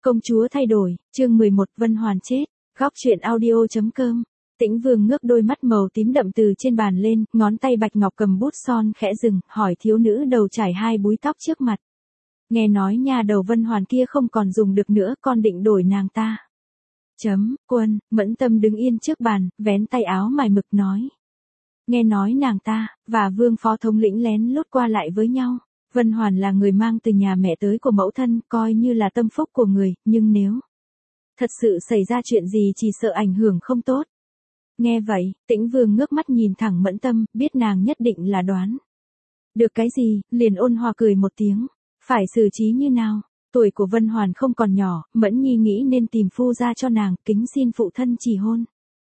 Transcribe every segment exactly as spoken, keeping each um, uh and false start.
Công chúa thay đổi, chương mười một Vân Hoàn chết, góc truyện audio.com. Tĩnh Vương ngước đôi mắt màu tím đậm từ trên bàn lên, ngón tay bạch ngọc cầm bút son khẽ dừng, hỏi thiếu nữ đầu trải hai búi tóc trước mặt. Nghe nói nhà đầu Vân Hoàn kia không còn dùng được nữa, con định đổi nàng ta. Chấm, Quân, Mẫn Tâm đứng yên trước bàn, vén tay áo mài mực nói. Nghe nói nàng ta, và Vương phó thống lĩnh lén lút qua lại với nhau. Vân Hoàn là người mang từ nhà mẹ tới của mẫu thân, coi như là tâm phúc của người, nhưng nếu thật sự xảy ra chuyện gì chỉ sợ ảnh hưởng không tốt. Nghe vậy, Tĩnh Vương ngước mắt nhìn thẳng Mẫn Tâm, biết nàng nhất định là đoán được cái gì, liền ôn hòa cười một tiếng. Phải xử trí như nào? Tuổi của Vân Hoàn không còn nhỏ, Mẫn Nhi nghĩ nên tìm phu ra cho nàng, kính xin phụ thân chỉ hôn.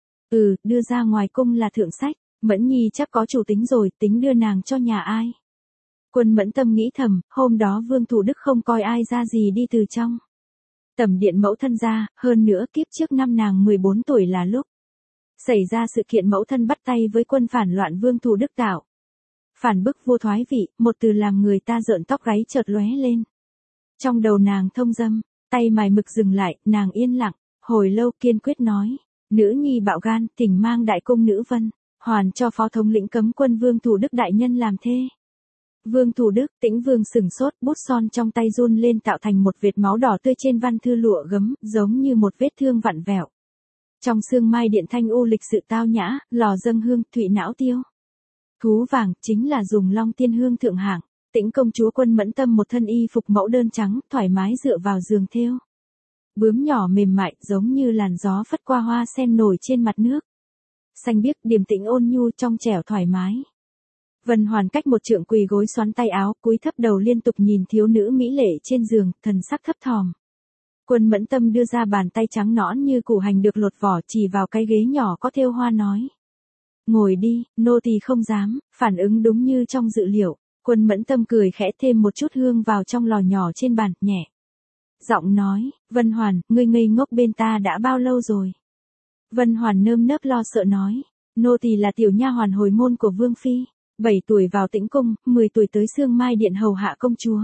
Ừ, đưa ra ngoài cung là thượng sách, Mẫn Nhi chắc có chủ tính rồi, tính đưa nàng cho nhà ai. Quân Mẫn Tâm nghĩ thầm, hôm đó Vương Thủ Đức không coi ai ra gì đi từ trong tẩm điện mẫu thân ra, hơn nữa kiếp trước năm nàng mười bốn tuổi là lúc xảy ra sự kiện mẫu thân bắt tay với quân phản loạn Vương Thủ Đức tạo. Phản bức vua thoái vị, một từ làm người ta rợn tóc gáy chợt lóe lên. Trong đầu nàng thông dâm, tay mài mực dừng lại, nàng yên lặng, hồi lâu kiên quyết nói, nữ nhi bạo gan, thỉnh mang đại cung nữ Vân Hoàn cho phó thống lĩnh cấm quân Vương Thủ Đức đại nhân làm thê. Vương Thủ Đức, Tĩnh Vương sừng sốt, bút son trong tay run lên tạo thành một vệt máu đỏ tươi trên văn thư lụa gấm, giống như một vết thương vặn vẹo. Trong sương mai điện thanh u lịch sự tao nhã, lò dâng hương, thụy não tiêu. Thú vàng, chính là dùng long tiên hương thượng hạng. Tĩnh công chúa Quân Mẫn Tâm một thân y phục mẫu đơn trắng, thoải mái dựa vào giường thêu. Bướm nhỏ mềm mại, giống như làn gió phất qua hoa sen nổi trên mặt nước. Xanh biếc, điềm tĩnh ôn nhu trong trẻo thoải mái. Vân Hoàn cách một trượng quỳ gối xoắn tay áo, cúi thấp đầu liên tục nhìn thiếu nữ mỹ lệ trên giường, thần sắc thấp thỏm. Quân Mẫn Tâm đưa ra bàn tay trắng nõn như củ hành được lột vỏ, chỉ vào cái ghế nhỏ có thêu hoa nói. Ngồi đi, nô tỳ không dám, phản ứng đúng như trong dự liệu. Quân Mẫn Tâm cười khẽ thêm một chút hương vào trong lò nhỏ trên bàn, nhẹ giọng nói, Vân Hoàn, ngươi ngây ngốc bên ta đã bao lâu rồi? Vân Hoàn nơm nớp lo sợ nói, nô tỳ là tiểu nha hoàn hồi môn của Vương Phi. bảy tuổi vào Tĩnh cung, mười tuổi tới Sương Mai điện hầu hạ công chúa.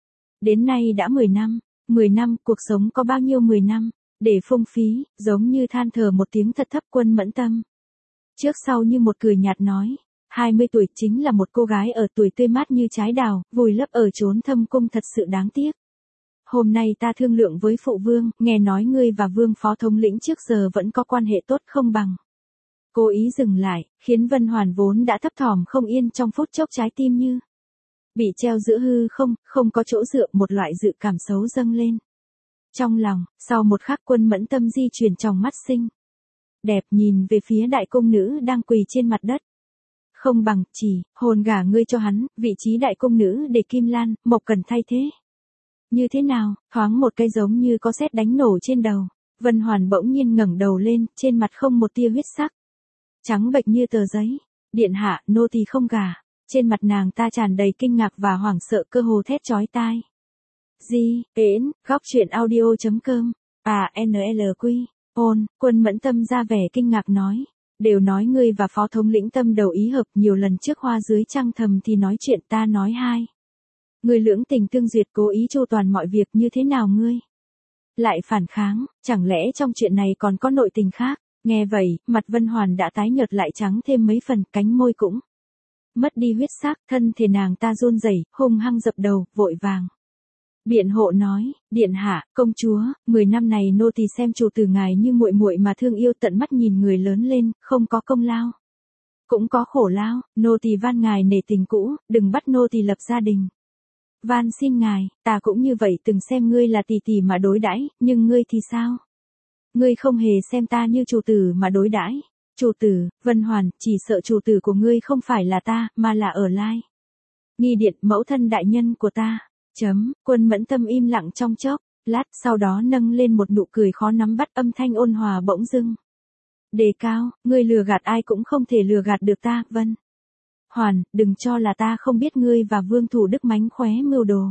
Đến nay đã mười năm, mười năm, cuộc sống có bao nhiêu mười năm, để phung phí, giống như than thở một tiếng thật thấp. Quân Mẫn Tâm trước sau như một cười nhạt nói, hai mươi tuổi chính là một cô gái ở tuổi tươi mát như trái đào, vùi lấp ở chốn thâm cung thật sự đáng tiếc. Hôm nay ta thương lượng với phụ vương, nghe nói ngươi và Vương phó thống lĩnh trước giờ vẫn có quan hệ tốt không bằng. Cố ý dừng lại, khiến Vân Hoàn vốn đã thấp thỏm không yên trong phút chốc trái tim như bị treo giữa hư không, không có chỗ dựa, một loại dự cảm xấu dâng lên. Trong lòng, sau một khắc Quân Mẫn Tâm di chuyển tròng mắt xinh đẹp nhìn về phía đại cung nữ đang quỳ trên mặt đất. Không bằng, chỉ, hôn gả ngươi cho hắn, vị trí đại cung nữ để Kim Lan, Mộc Cần thay thế. Như thế nào, thoáng một cái giống như có sét đánh nổ trên đầu. Vân Hoàn bỗng nhiên ngẩng đầu lên, trên mặt không một tia huyết sắc. Trắng bệch như tờ giấy. Điện hạ, nô tỳ không gả. Trên mặt nàng ta tràn đầy kinh ngạc và hoảng sợ, cơ hồ thét chói tai. Di, ến, góc truyện audio.com. À, en lờ quy. Ôn, Quân Mẫn Tâm ra vẻ kinh ngạc nói. Đều nói ngươi và phó thống lĩnh tâm đầu ý hợp, nhiều lần trước hoa dưới trăng thầm thì nói chuyện, ta nói hai. Ngươi lưỡng tình tương duyệt, cố ý chu toàn mọi việc, như thế nào ngươi lại phản kháng, chẳng lẽ trong chuyện này còn có nội tình khác? Nghe vậy, mặt Vân Hoàn đã tái nhợt lại trắng thêm mấy phần, cánh môi cũng mất đi huyết sắc, thân thể nàng ta run rẩy, hung hăng dập đầu, vội vàng biện hộ nói, điện hạ, công chúa, mười năm này nô tỳ xem chủ tử ngài như muội muội mà thương yêu, tận mắt nhìn người lớn lên, không có công lao, cũng có khổ lao, nô tỳ van ngài nể tình cũ, đừng bắt nô tỳ lập gia đình. Van xin ngài, ta cũng như vậy, từng xem ngươi là tỷ tỷ mà đối đãi, nhưng ngươi thì sao? Ngươi không hề xem ta như chủ tử mà đối đãi. Chủ tử, Vân Hoàn, chỉ sợ chủ tử của ngươi không phải là ta, mà là ở Lai Nghi điện, mẫu thân đại nhân của ta. Chấm, Quân Mẫn Tâm im lặng trong chốc lát, sau đó nâng lên một nụ cười khó nắm bắt, âm thanh ôn hòa bỗng dưng đề cao, ngươi lừa gạt ai cũng không thể lừa gạt được ta, Vân Hoàn, đừng cho là ta không biết ngươi và Vương Thủ Đức mánh khóe mưu đồ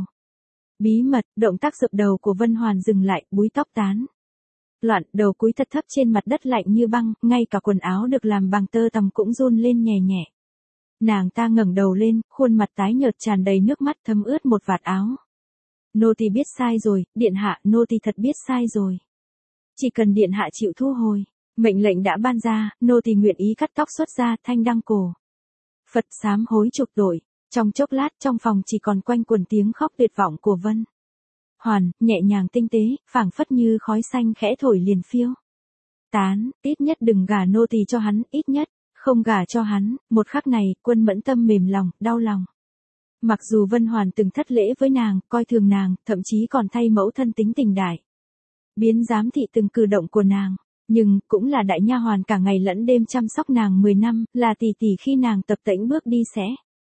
bí mật. Động tác dập đầu của Vân Hoàn dừng lại, búi tóc tán loạn, đầu cúi thật thấp trên mặt đất lạnh như băng, ngay cả quần áo được làm bằng tơ tằm cũng run lên nhẹ nhẹ. Nàng ta ngẩng đầu lên, khuôn mặt tái nhợt tràn đầy nước mắt thấm ướt một vạt áo. Nô tỳ biết sai rồi, điện hạ, nô tỳ thật biết sai rồi. Chỉ cần điện hạ chịu thu hồi, mệnh lệnh đã ban ra, nô tỳ nguyện ý cắt tóc xuất ra, thanh đăng cổ. Phật sám hối chuộc tội. Trong chốc lát trong phòng chỉ còn quanh quẩn tiếng khóc tuyệt vọng của Vân Hoàn, nhẹ nhàng tinh tế, phảng phất như khói xanh khẽ thổi liền phiêu. Tán, ít nhất đừng gả nô tỳ cho hắn, ít nhất, không gả cho hắn. Một khắc này, Quân Mẫn Tâm mềm lòng, đau lòng. Mặc dù Vân Hoàn từng thất lễ với nàng, coi thường nàng, thậm chí còn thay mẫu thân tính tình đại biến giám thị từng cử động của nàng, nhưng cũng là đại nha hoàn cả ngày lẫn đêm chăm sóc nàng mười năm, là tỷ tỷ khi nàng tập tễnh bước đi sẽ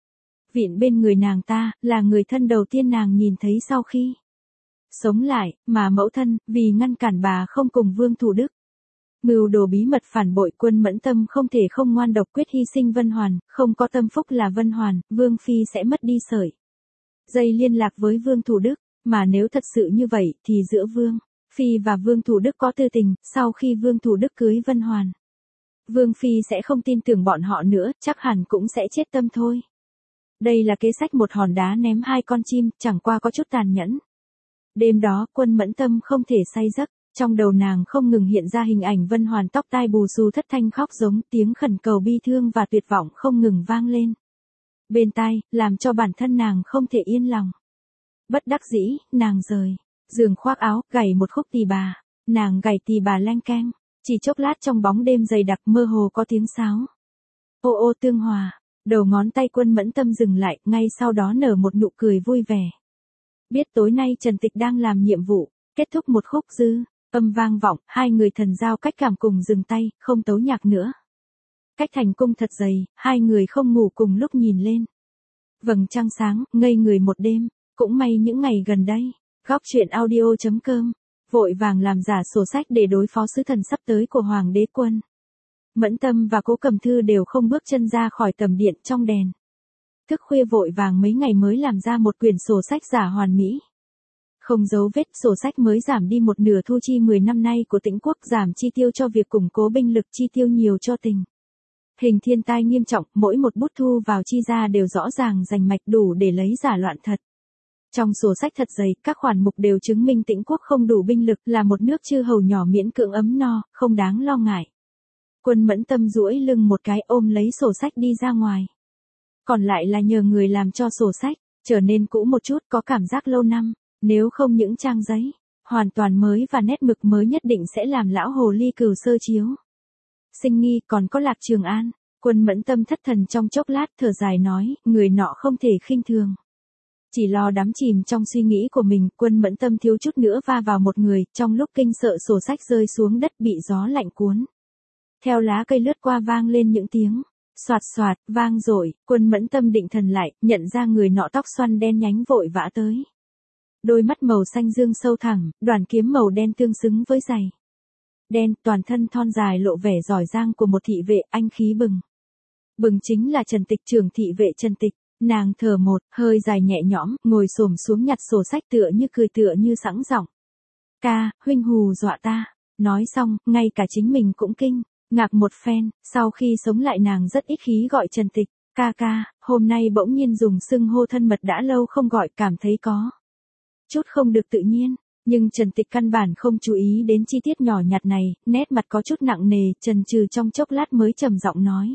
viện bên người nàng ta, là người thân đầu tiên nàng nhìn thấy sau khi sống lại, mà mẫu thân, vì ngăn cản bà không cùng Vương Thủ Đức mưu đồ bí mật phản bội, Quân Mẫn Tâm không thể không ngoan độc quyết hy sinh Vân Hoàn, không có tâm phúc là Vân Hoàn, Vương Phi sẽ mất đi sợi dây liên lạc với Vương Thủ Đức, mà nếu thật sự như vậy thì giữa Vương Phi và Vương Thủ Đức có tư tình, sau khi Vương Thủ Đức cưới Vân Hoàn, Vương Phi sẽ không tin tưởng bọn họ nữa, chắc hẳn cũng sẽ chết tâm thôi. Đây là kế sách một hòn đá ném hai con chim, chẳng qua có chút tàn nhẫn. Đêm đó, Quân Mẫn Tâm không thể say giấc, trong đầu nàng không ngừng hiện ra hình ảnh Vân Hoàn tóc tai bù xù thất thanh khóc giống, tiếng khẩn cầu bi thương và tuyệt vọng không ngừng vang lên bên tai, làm cho bản thân nàng không thể yên lòng. Bất đắc dĩ, nàng rời giường khoác áo, gảy một khúc tỳ bà, nàng gảy tỳ bà leng keng, chỉ chốc lát trong bóng đêm dày đặc mơ hồ có tiếng sáo. Ô ô tương hòa. Đầu ngón tay Quân Mẫn Tâm dừng lại, ngay sau đó nở một nụ cười vui vẻ. Biết tối nay Trần Tịch đang làm nhiệm vụ, kết thúc một khúc dư, âm vang vọng, hai người thần giao cách cảm cùng dừng tay, không tấu nhạc nữa. Cách thành cung thật dày, hai người không ngủ cùng lúc nhìn lên. Vầng trăng sáng, ngây người một đêm, cũng may những ngày gần đây, góc truyện audio chấm com, vội vàng làm giả sổ sách để đối phó sứ thần sắp tới của Hoàng đế Quân Mẫn Tâm và Cố Cầm Thư đều không bước chân ra khỏi tầm điện trong đèn. Thức khuya vội vàng mấy ngày mới làm ra một quyển sổ sách giả hoàn mỹ. Không dấu vết, sổ sách mới giảm đi một nửa thu chi mười năm nay của Tĩnh Quốc, giảm chi tiêu cho việc củng cố binh lực, chi tiêu nhiều cho tình hình thiên tai nghiêm trọng, mỗi một bút thu vào chi ra đều rõ ràng rành mạch, đủ để lấy giả loạn thật. Trong sổ sách thật dày, các khoản mục đều chứng minh Tĩnh Quốc không đủ binh lực, là một nước chư hầu nhỏ miễn cưỡng ấm no, không đáng lo ngại. Quân Mẫn Tâm duỗi lưng một cái, ôm lấy sổ sách đi ra ngoài. Còn lại là nhờ người làm cho sổ sách trở nên cũ một chút, có cảm giác lâu năm, nếu không những trang giấy hoàn toàn mới và nét mực mới nhất định sẽ làm lão hồ ly Cửu sơ chiếu sinh nghi. Còn có Lạc Trường An. Quân Mẫn Tâm thất thần trong chốc lát, thở dài nói, người nọ không thể khinh thường. Chỉ lo đắm chìm trong suy nghĩ của mình, Quân Mẫn Tâm thiếu chút nữa va vào một người, trong lúc kinh sợ sổ sách rơi xuống đất bị gió lạnh cuốn. Theo lá cây lướt qua vang lên những tiếng xoạt xoạt, vang dội. Quân Mẫn Tâm định thần lại, nhận ra người nọ tóc xoăn đen nhánh vội vã tới. Đôi mắt màu xanh dương sâu thẳm, đoàn kiếm màu đen tương xứng với giày đen, toàn thân thon dài lộ vẻ giỏi giang của một thị vệ, anh khí bừng bừng chính là Trần Tịch, trưởng thị vệ Trần Tịch. Nàng thở một hơi dài nhẹ nhõm, ngồi xổm xuống nhặt sổ sách, tựa như cười tựa như sẵn giọng. Ca, huynh hù dọa ta. Nói xong, ngay cả chính mình cũng kinh ngạc một phen. Sau khi sống lại nàng rất ít khí gọi Trần Tịch ca ca, hôm nay bỗng nhiên dùng xưng hô thân mật đã lâu không gọi, cảm thấy có chút không được tự nhiên. Nhưng Trần Tịch căn bản không chú ý đến chi tiết nhỏ nhặt này, nét mặt có chút nặng nề, chần chừ trong chốc lát mới trầm giọng nói.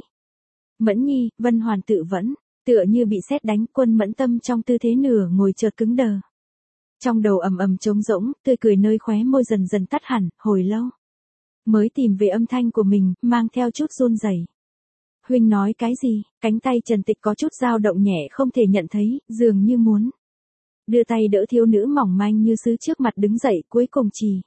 Mẫn nhi. Vân Hoàn tự vẫn, tựa như bị sét đánh. Quân Mẫn Tâm trong tư thế nửa ngồi chợt cứng đờ. Trong đầu ầm ầm trống rỗng, tươi cười nơi khóe môi dần dần tắt hẳn, hồi lâu mới tìm về âm thanh của mình, mang theo chút run rẩy. Huynh nói cái gì? Cánh tay Trần Tịch có chút dao động nhẹ không thể nhận thấy, dường như muốn đưa tay đỡ thiếu nữ mỏng manh như sứ trước mặt đứng dậy, cuối cùng chỉ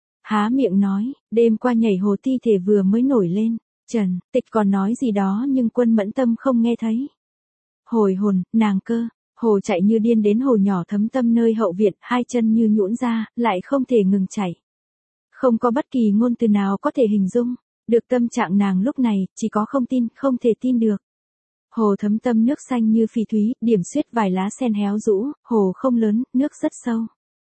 há miệng nói, đêm qua nhảy hồ thi thể vừa mới nổi lên. Trần Tịch còn nói gì đó nhưng Quân Mẫn Tâm không nghe thấy. Hồi hồn, nàng cơ hồ chạy như điên đến hồ nhỏ Thấm Tâm nơi hậu viện, hai chân như nhũn ra, lại không thể ngừng chảy. Không có bất kỳ ngôn từ nào có thể hình dung được tâm trạng nàng lúc này, chỉ có không tin, không thể tin được. Hồ Thấm Tâm nước xanh như phỉ thúy, điểm xuyết vài lá sen héo rũ, hồ không lớn, nước rất sâu.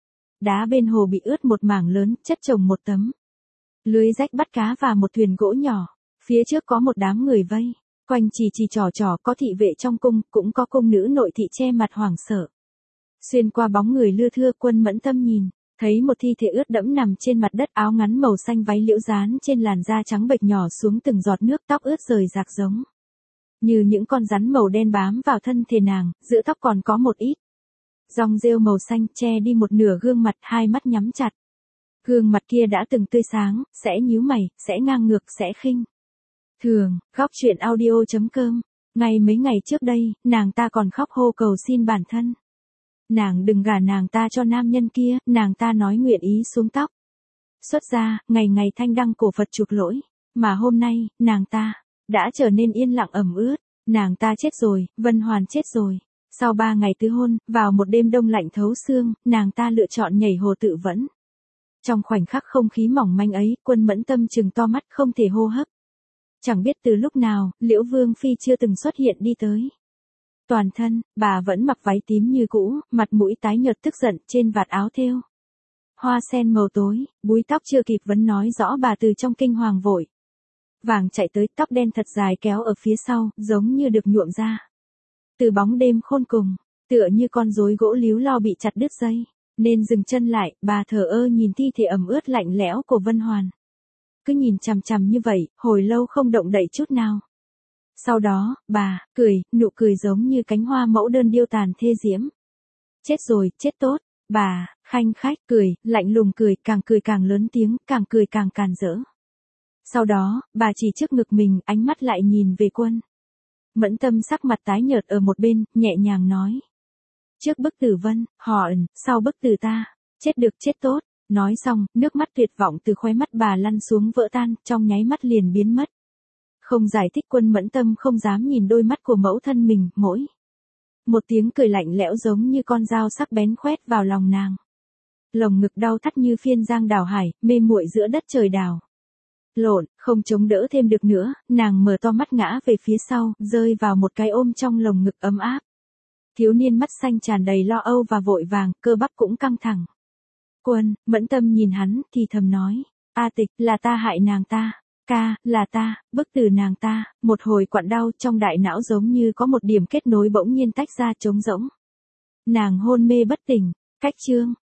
Đá bên hồ bị ướt một mảng lớn, chất chồng một tấm lưới rách bắt cá và một thuyền gỗ nhỏ. Phía trước có một đám người vây quanh, chỉ chỉ trò trò, có thị vệ trong cung, cũng có cung nữ nội thị che mặt hoảng sợ. Xuyên qua bóng người lưa thưa, Quân Mẫn Tâm nhìn, thấy một thi thể ướt đẫm nằm trên mặt đất, áo ngắn màu xanh, váy liễu dán trên làn da trắng bệch, nhỏ xuống từng giọt nước, tóc ướt rời rạc giống như những con rắn màu đen bám vào thân thể nàng, giữa tóc còn có một ít dòng rêu màu xanh che đi một nửa gương mặt, hai mắt nhắm chặt. Gương mặt kia đã từng tươi sáng, sẽ nhíu mày, sẽ ngang ngược, sẽ khinh thường. Góc truyện audio chấm com. Ngay mấy ngày trước đây, nàng ta còn khóc hô cầu xin bản thân. Nàng đừng gả nàng ta cho nam nhân kia, nàng ta nói nguyện ý xuống tóc. Xuất ra, ngày ngày thanh đăng cổ Phật chuộc lỗi. Mà hôm nay, nàng ta đã trở nên yên lặng ẩm ướt. Nàng ta chết rồi, Vân Hoàn chết rồi. Sau ba ngày tứ hôn, vào một đêm đông lạnh thấu xương, nàng ta lựa chọn nhảy hồ tự vẫn. Trong khoảnh khắc không khí mỏng manh ấy, Quân Mẫn Tâm trừng to mắt không thể hô hấp. Chẳng biết từ lúc nào, Liễu Vương Phi chưa từng xuất hiện đi tới. Toàn thân, bà vẫn mặc váy tím như cũ, mặt mũi tái nhợt tức giận, trên vạt áo thêu hoa sen màu tối, búi tóc chưa kịp vấn nói rõ, bà từ trong kinh hoàng vội vàng chạy tới, tóc đen thật dài kéo ở phía sau, giống như được nhuộm ra từ bóng đêm khôn cùng, tựa như con rối gỗ líu lo bị chặt đứt dây. Nên dừng chân lại, bà thờ ơ nhìn thi thể ẩm ướt lạnh lẽo của Vân Hoàn. Cứ nhìn chằm chằm như vậy, hồi lâu không động đậy chút nào. Sau đó, bà, cười, nụ cười giống như cánh hoa mẫu đơn điêu tàn thê diễm. Chết rồi, chết tốt. Bà, khanh khách, cười, lạnh lùng cười, càng cười càng lớn tiếng, càng cười càng càn rỡ. Sau đó, bà chỉ trước ngực mình, ánh mắt lại nhìn về Quân Mẫn Tâm sắc mặt tái nhợt ở một bên, nhẹ nhàng nói. Trước bức tử Vân, Hòn, sau bức tử ta. Chết được chết tốt. Nói xong, nước mắt tuyệt vọng từ khóe mắt bà lăn xuống vỡ tan, trong nháy mắt liền biến mất. Không giải thích, Quân Mẫn Tâm không dám nhìn đôi mắt của mẫu thân mình, mỗi một tiếng cười lạnh lẽo giống như con dao sắc bén khoét vào lòng nàng. Lồng ngực đau thắt như phiên giang đảo hải, mê muội giữa đất trời đảo lộn, không chống đỡ thêm được nữa, nàng mở to mắt ngã về phía sau, rơi vào một cái ôm trong lồng ngực ấm áp. Thiếu niên mắt xanh tràn đầy lo âu và vội vàng, cơ bắp cũng căng thẳng. Quân Mẫn Tâm nhìn hắn, thì thầm nói, A Tịch, là ta hại nàng ta. Ca, là ta, bức tử nàng ta. Một hồi quặn đau trong đại não giống như có một điểm kết nối bỗng nhiên tách ra, trống rỗng. Nàng hôn mê bất tỉnh. Cách chương